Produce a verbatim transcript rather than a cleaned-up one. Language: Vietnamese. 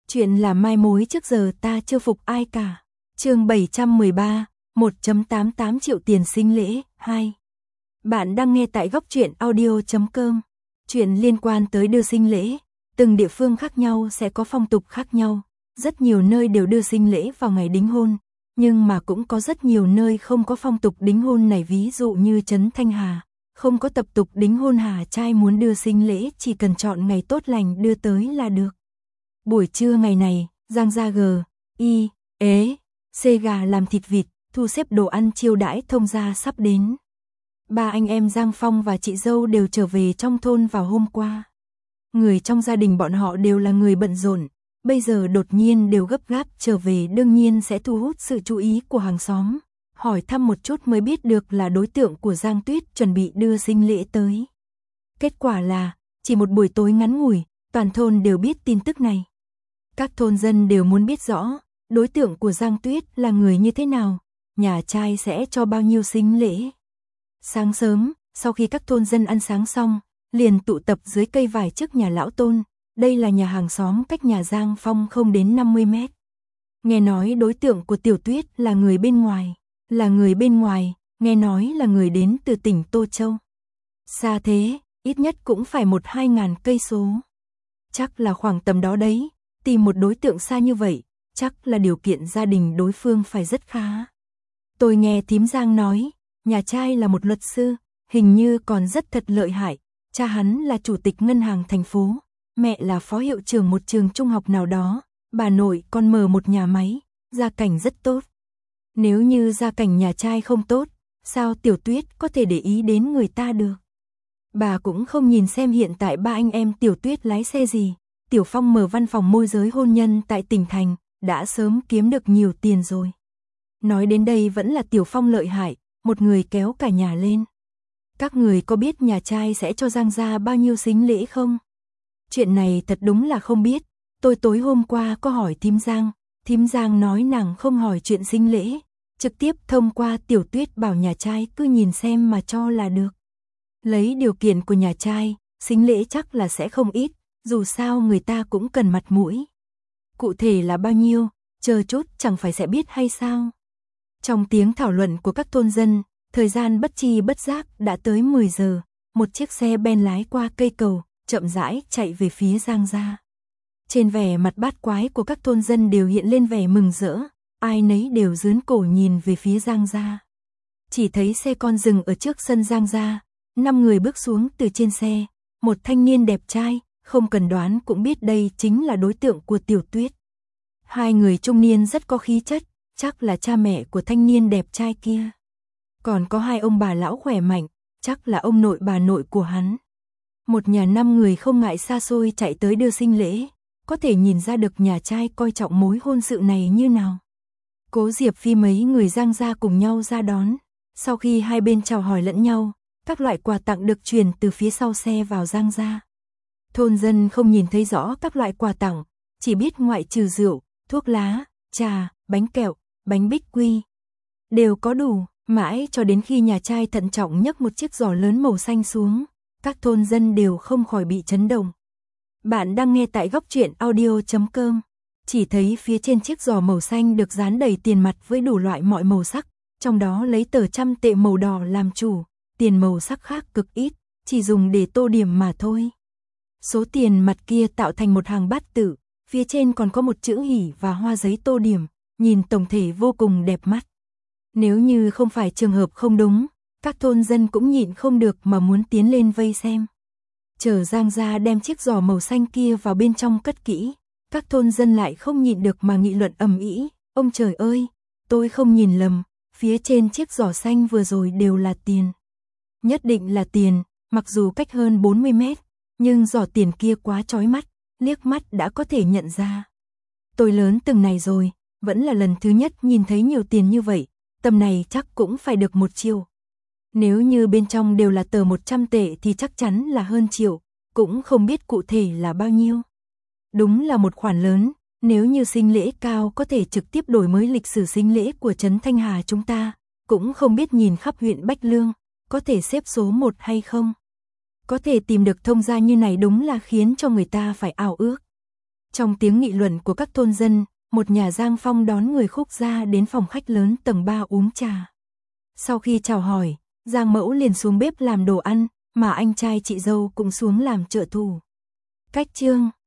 Chuyện là mai mối trước giờ ta chưa phục ai cả. Chương bảy trăm mười ba, một phẩy tám tám triệu tiền sinh lễ, hai. Bạn đang nghe tại góc truyện audio chấm com. Chuyện liên quan tới đưa sinh lễ, từng địa phương khác nhau sẽ có phong tục khác nhau. Rất nhiều nơi đều đưa sinh lễ vào ngày đính hôn, nhưng mà cũng có rất nhiều nơi không có phong tục đính hôn này, ví dụ như trấn Thanh Hà, không có tập tục đính hôn, hà trai muốn đưa sinh lễ chỉ cần chọn ngày tốt lành đưa tới là được. Buổi trưa ngày này, Giang gia G, Y, Ế, C gà làm thịt vịt, thu xếp đồ ăn chiêu đãi thông gia sắp đến. Ba anh em Giang Phong và chị dâu đều trở về trong thôn vào hôm qua. Người trong gia đình bọn họ đều là người bận rộn, bây giờ đột nhiên đều gấp gáp trở về, đương nhiên sẽ thu hút sự chú ý của hàng xóm. Hỏi thăm một chút mới biết được là đối tượng của Giang Tuyết chuẩn bị đưa sinh lễ tới. Kết quả là, chỉ một buổi tối ngắn ngủi, toàn thôn đều biết tin tức này. Các thôn dân đều muốn biết rõ, đối tượng của Giang Tuyết là người như thế nào, nhà trai sẽ cho bao nhiêu sinh lễ. Sáng sớm, sau khi các thôn dân ăn sáng xong, liền tụ tập dưới cây vải trước nhà lão Tôn, đây là nhà hàng xóm cách nhà Giang Phong không đến năm mươi mét. Nghe nói đối tượng của Tiểu Tuyết là người bên ngoài, là người bên ngoài, nghe nói là người đến từ tỉnh Tô Châu. Xa thế, ít nhất cũng phải một hai ngàn cây số. Chắc là khoảng tầm đó đấy, tìm một đối tượng xa như vậy, chắc là điều kiện gia đình đối phương phải rất khá. Tôi nghe thím Giang nói, nhà trai là một luật sư, hình như còn rất thật lợi hại, cha hắn là chủ tịch ngân hàng thành phố, mẹ là phó hiệu trưởng một trường trung học nào đó, bà nội còn mở một nhà máy, gia cảnh rất tốt. Nếu như gia cảnh nhà trai không tốt, sao Tiểu Tuyết có thể để ý đến người ta được? Bà cũng không nhìn xem hiện tại ba anh em Tiểu Tuyết lái xe gì, Tiểu Phong mở văn phòng môi giới hôn nhân tại tỉnh thành, đã sớm kiếm được nhiều tiền rồi. Nói đến đây vẫn là Tiểu Phong lợi hại, một người kéo cả nhà lên. Các người có biết nhà trai sẽ cho Giang gia bao nhiêu sinh lễ không? Chuyện này thật đúng là không biết, tôi tối hôm qua có hỏi thím Giang, thím Giang nói nàng không hỏi chuyện sinh lễ, trực tiếp thông qua Tiểu Tuyết bảo nhà trai cứ nhìn xem mà cho là được. Lấy điều kiện của nhà trai, sinh lễ chắc là sẽ không ít, dù sao người ta cũng cần mặt mũi. Cụ thể là bao nhiêu, chờ chút chẳng phải sẽ biết hay sao? Trong tiếng thảo luận của các thôn dân, thời gian bất chi bất giác đã tới mười giờ, một chiếc xe ben lái qua cây cầu, chậm rãi chạy về phía Giang gia. Trên vẻ mặt bát quái của các thôn dân đều hiện lên vẻ mừng rỡ, ai nấy đều giương cổ nhìn về phía Giang gia. Chỉ thấy xe con dừng ở trước sân Giang gia, năm người bước xuống từ trên xe, một thanh niên đẹp trai, không cần đoán cũng biết đây chính là đối tượng của Tiểu Tuyết. Hai người trung niên rất có khí chất, chắc là cha mẹ của thanh niên đẹp trai kia. Còn có hai ông bà lão khỏe mạnh, chắc là ông nội bà nội của hắn. Một nhà năm người không ngại xa xôi chạy tới đưa sinh lễ, có thể nhìn ra được nhà trai coi trọng mối hôn sự này như nào. Cố Diệp Phi mấy người Giang gia cùng nhau ra đón, sau khi hai bên chào hỏi lẫn nhau, các loại quà tặng được truyền từ phía sau xe vào Giang gia. Thôn dân không nhìn thấy rõ các loại quà tặng, chỉ biết ngoại trừ rượu, thuốc lá, trà, bánh kẹo, bánh bích quy, đều có đủ, mãi cho đến khi nhà trai thận trọng nhấc một chiếc giỏ lớn màu xanh xuống, các thôn dân đều không khỏi bị chấn động. Bạn đang nghe tại góc truyện audio chấm com, chỉ thấy phía trên chiếc giỏ màu xanh được dán đầy tiền mặt với đủ loại mọi màu sắc, trong đó lấy tờ trăm tệ màu đỏ làm chủ, tiền màu sắc khác cực ít, chỉ dùng để tô điểm mà thôi. Số tiền mặt kia tạo thành một hàng bát tự, phía trên còn có một chữ hỷ và hoa giấy tô điểm, nhìn tổng thể vô cùng đẹp mắt. Nếu như không phải trường hợp không đúng, các thôn dân cũng nhịn không được mà muốn tiến lên vây xem. Chờ Giang gia đem chiếc giỏ màu xanh kia vào bên trong cất kỹ, các thôn dân lại không nhịn được mà nghị luận ầm ĩ, ông trời ơi, tôi không nhìn lầm, phía trên chiếc giỏ xanh vừa rồi đều là tiền. Nhất định là tiền, mặc dù cách hơn bốn mươi mét, nhưng giỏ tiền kia quá chói mắt, liếc mắt đã có thể nhận ra. Tôi lớn từng này rồi, vẫn là lần thứ nhất nhìn thấy nhiều tiền như vậy, tầm này chắc cũng phải được một triệu. Nếu như bên trong đều là tờ một trăm tệ thì chắc chắn là hơn triệu, cũng không biết cụ thể là bao nhiêu. Đúng là một khoản lớn, nếu như sinh lễ cao có thể trực tiếp đổi mới lịch sử sinh lễ của trấn Thanh Hà chúng ta, cũng không biết nhìn khắp huyện Bách Lương, có thể xếp số một hay không. Có thể tìm được thông gia như này đúng là khiến cho người ta phải ao ước. Trong tiếng nghị luận của các thôn dân, một nhà Giang Phong đón người Khúc gia đến phòng khách lớn tầng ba uống trà. Sau khi chào hỏi, Giang Mẫu liền xuống bếp làm đồ ăn, mà anh trai chị dâu cũng xuống làm trợ thủ. Cách chương